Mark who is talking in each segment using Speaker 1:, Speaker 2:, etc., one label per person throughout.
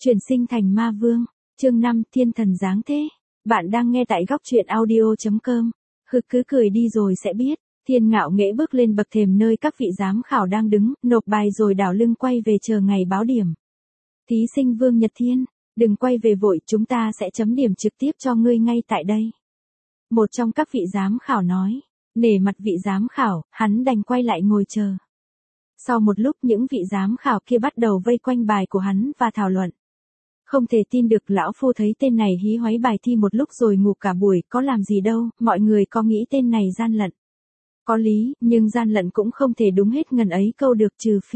Speaker 1: Chuyển sinh thành ma vương. Chương 5, thiên thần giáng thế. Bạn đang nghe tại góc truyện audio.com. Hực cứ cười đi rồi sẽ biết. Thiên ngạo nghễ bước lên bậc thềm nơi các vị giám khảo đang đứng, nộp bài rồi đảo lưng quay về chờ ngày báo điểm. Thí sinh Vương Nhật Thiên, đừng quay về vội, chúng ta sẽ chấm điểm trực tiếp cho ngươi ngay tại đây. Một trong các vị giám khảo nói. Nể mặt vị giám khảo, hắn đành quay lại ngồi chờ. Sau một lúc những vị giám khảo kia bắt đầu vây quanh bài của hắn và thảo luận. Không thể tin được, lão phu thấy tên này hí hoáy bài thi một lúc rồi ngủ cả buổi, có làm gì đâu, mọi người có nghĩ tên này gian lận. Có lý, nhưng gian lận cũng không thể đúng hết ngần ấy câu được,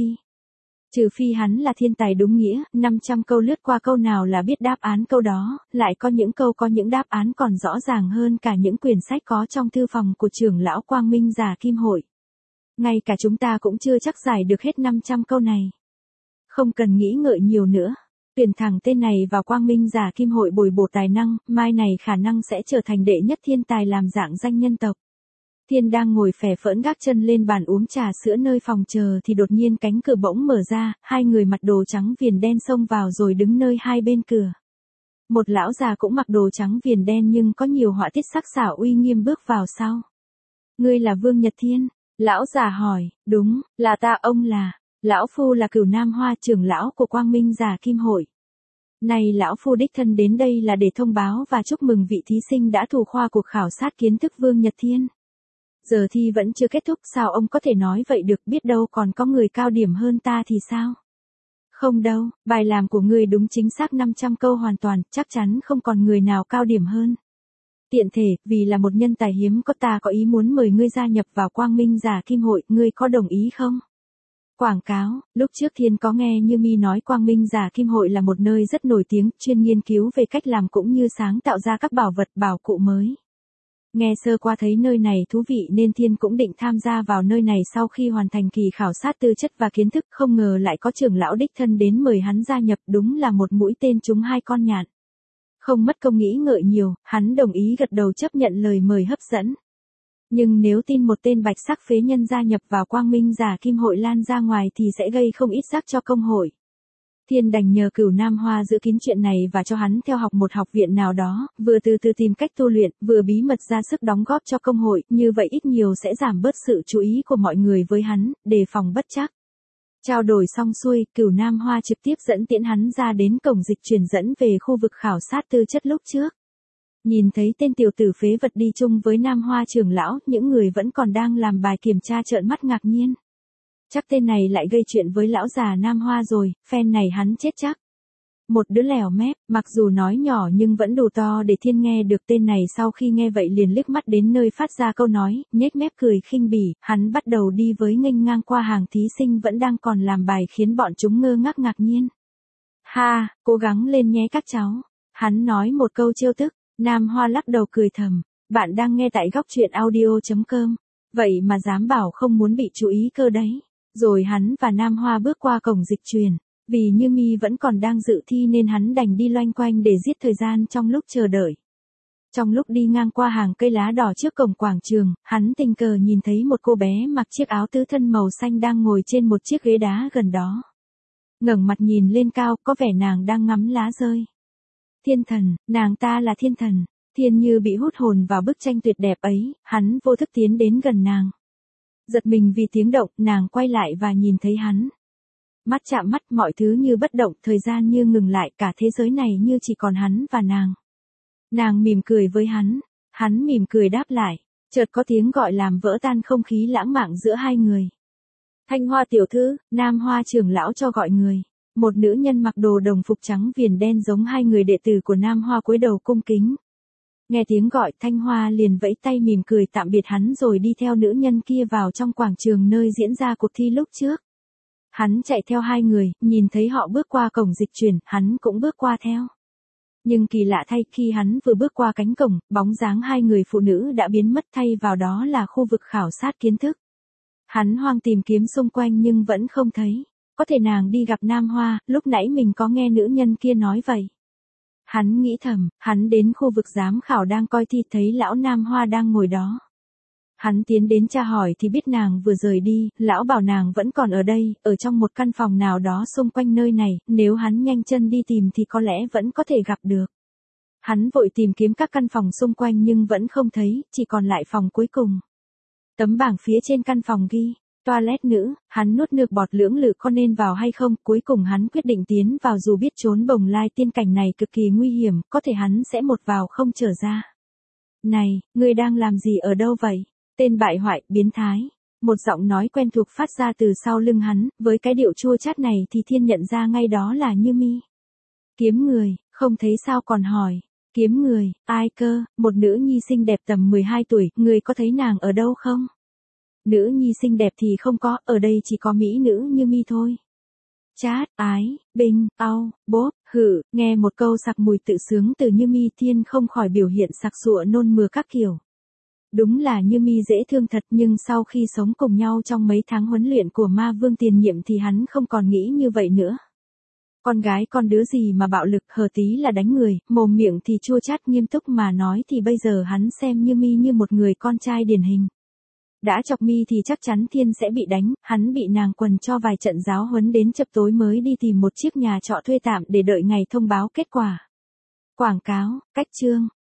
Speaker 1: trừ phi hắn là thiên tài đúng nghĩa, 500 câu lướt qua câu nào là biết đáp án câu đó, lại có những câu có những đáp án còn rõ ràng hơn cả những quyển sách có trong thư phòng của trưởng lão Quang Minh Giả Kim Hội. Ngay cả chúng ta cũng chưa chắc giải được hết 500 câu này. Không cần nghĩ ngợi nhiều nữa. Tuyển thẳng tên này vào Quang Minh Giả Kim Hội bồi bổ tài năng, mai này khả năng sẽ trở thành đệ nhất thiên tài làm dạng danh nhân tộc. Thiên đang ngồi phè phỡn gác chân lên bàn uống trà sữa nơi phòng chờ thì đột nhiên cánh cửa bỗng mở ra, hai người mặc đồ trắng viền đen xông vào rồi đứng nơi hai bên cửa. Một lão già cũng mặc đồ trắng viền đen nhưng có nhiều họa tiết sắc sảo uy nghiêm bước vào sau. Ngươi là Vương Nhật Thiên? Lão già hỏi. Đúng, là ta. Ông là? Lão phu là Cửu Nam Hoa, trưởng lão của Quang Minh Giả Kim Hội. Này, lão phu đích thân đến đây là để thông báo và chúc mừng vị thí sinh đã thủ khoa cuộc khảo sát kiến thức Vương Nhật Thiên. Giờ thi vẫn chưa kết thúc, sao ông có thể nói vậy được, biết đâu còn có người cao điểm hơn ta thì sao? Không đâu, bài làm của ngươi đúng chính xác 500 câu hoàn toàn, chắc chắn không còn người nào cao điểm hơn. Tiện thể, vì là một nhân tài hiếm có, ta có ý muốn mời ngươi gia nhập vào Quang Minh Giả Kim Hội, ngươi có đồng ý không? Quảng cáo, lúc trước Thiên có nghe Như Mi nói Quang Minh Giả Kim Hội là một nơi rất nổi tiếng, chuyên nghiên cứu về cách làm cũng như sáng tạo ra các bảo vật bảo cụ mới. Nghe sơ qua thấy nơi này thú vị nên Thiên cũng định tham gia vào nơi này sau khi hoàn thành kỳ khảo sát tư chất và kiến thức, không ngờ lại có trưởng lão đích thân đến mời hắn gia nhập, đúng là một mũi tên trúng hai con nhạn. Không mất công nghĩ ngợi nhiều, hắn đồng ý gật đầu chấp nhận lời mời hấp dẫn. Nhưng nếu tin một tên bạch sắc phế nhân gia nhập vào Quang Minh Giả Kim Hội lan ra ngoài thì sẽ gây không ít rắc cho công hội. Thiên đành nhờ Cửu Nam Hoa giữ kín chuyện này và cho hắn theo học một học viện nào đó, vừa từ từ tìm cách tu luyện, vừa bí mật ra sức đóng góp cho công hội, như vậy ít nhiều sẽ giảm bớt sự chú ý của mọi người với hắn, đề phòng bất trắc. Trao đổi xong xuôi, Cửu Nam Hoa trực tiếp dẫn tiễn hắn ra đến cổng dịch chuyển dẫn về khu vực khảo sát tư chất lúc trước. Nhìn thấy tên tiểu tử phế vật đi chung với Nam Hoa trưởng lão, những người vẫn còn đang làm bài kiểm tra trợn mắt ngạc nhiên. Chắc tên này lại gây chuyện với lão già Nam Hoa rồi, phen này hắn chết chắc. Một đứa lèo mép, mặc dù nói nhỏ nhưng vẫn đủ to để Thiên nghe được. Tên này sau khi nghe vậy liền liếc mắt đến nơi phát ra câu nói, nhếch mép cười khinh bỉ, hắn bắt đầu đi với nghênh ngang qua hàng thí sinh vẫn đang còn làm bài khiến bọn chúng ngơ ngác ngạc nhiên. Ha, cố gắng lên nhé các cháu. Hắn nói một câu trêu tức. Nam Hoa lắc đầu cười thầm. Bạn đang nghe tại góc truyện audio.com. Vậy mà dám bảo không muốn bị chú ý cơ đấy. Rồi hắn và Nam Hoa bước qua cổng dịch chuyển. Vì Như Mi vẫn còn đang dự thi nên hắn đành đi loanh quanh để giết thời gian trong lúc chờ đợi. Trong lúc đi ngang qua hàng cây lá đỏ trước cổng quảng trường, hắn tình cờ nhìn thấy một cô bé mặc chiếc áo tứ thân màu xanh đang ngồi trên một chiếc ghế đá gần đó. Ngẩng mặt nhìn lên cao, có vẻ nàng đang ngắm lá rơi. Thiên thần, nàng ta là thiên thần. Thiên như bị hút hồn vào bức tranh tuyệt đẹp ấy, hắn vô thức tiến đến gần nàng. Giật mình vì tiếng động, nàng quay lại và nhìn thấy hắn. Mắt chạm mắt, mọi thứ như bất động, thời gian như ngừng lại, cả thế giới này như chỉ còn hắn và nàng. Nàng mỉm cười với hắn mỉm cười đáp lại. Chợt có tiếng gọi làm vỡ tan không khí lãng mạn giữa hai người. Thanh Hoa tiểu thư, Nam Hoa trưởng lão cho gọi người. Một nữ nhân mặc đồ đồng phục trắng viền đen giống hai người đệ tử của Nam Hoa cúi đầu cung kính. Nghe tiếng gọi, Thanh Hoa liền vẫy tay mỉm cười tạm biệt hắn rồi đi theo nữ nhân kia vào trong quảng trường nơi diễn ra cuộc thi lúc trước. Hắn chạy theo hai người, nhìn thấy họ bước qua cổng dịch chuyển, hắn cũng bước qua theo. Nhưng kỳ lạ thay, khi hắn vừa bước qua cánh cổng, bóng dáng hai người phụ nữ đã biến mất, thay vào đó là khu vực khảo sát kiến thức. Hắn hoang tìm kiếm xung quanh nhưng vẫn không thấy. Có thể nàng đi gặp Nam Hoa, lúc nãy mình có nghe nữ nhân kia nói vậy. Hắn nghĩ thầm, hắn đến khu vực giám khảo đang coi thi thấy lão Nam Hoa đang ngồi đó. Hắn tiến đến tra hỏi thì biết nàng vừa rời đi, lão bảo nàng vẫn còn ở đây, ở trong một căn phòng nào đó xung quanh nơi này, nếu hắn nhanh chân đi tìm thì có lẽ vẫn có thể gặp được. Hắn vội tìm kiếm các căn phòng xung quanh nhưng vẫn không thấy, chỉ còn lại phòng cuối cùng. Tấm bảng phía trên căn phòng ghi, toilet nữ, hắn nuốt nước bọt lưỡng lự có nên vào hay không, cuối cùng hắn quyết định tiến vào dù biết chốn bồng lai tiên cảnh này cực kỳ nguy hiểm, có thể hắn sẽ một vào không trở ra. Này, ngươi đang làm gì ở đâu vậy? Tên bại hoại, biến thái. Một giọng nói quen thuộc phát ra từ sau lưng hắn, với cái điệu chua chát này thì Thiên nhận ra ngay đó là Như Mi. Kiếm người, không thấy sao còn hỏi. Kiếm người, ai cơ, một nữ nhi xinh đẹp tầm 12 tuổi, người có thấy nàng ở đâu không? Nữ nhi xinh đẹp thì không có, ở đây chỉ có mỹ nữ Như Mi thôi. Chát, ái, binh, au, bốp, hử, nghe một câu sặc mùi tự sướng từ Như Mi, Thiên không khỏi biểu hiện sặc sụa nôn mửa các kiểu. Đúng là Như Mi dễ thương thật, nhưng sau khi sống cùng nhau trong mấy tháng huấn luyện của ma vương tiền nhiệm thì hắn không còn nghĩ như vậy nữa. Con gái con đứa gì mà bạo lực, hở tí là đánh người, mồm miệng thì chua chát, nghiêm túc mà nói thì bây giờ hắn xem Như Mi như một người con trai điển hình. Đã chọc Mi thì chắc chắn Thiên sẽ bị đánh, hắn bị nàng quần cho vài trận giáo huấn đến chập tối mới đi tìm một chiếc nhà trọ thuê tạm để đợi ngày thông báo kết quả. Quảng cáo, cách chương.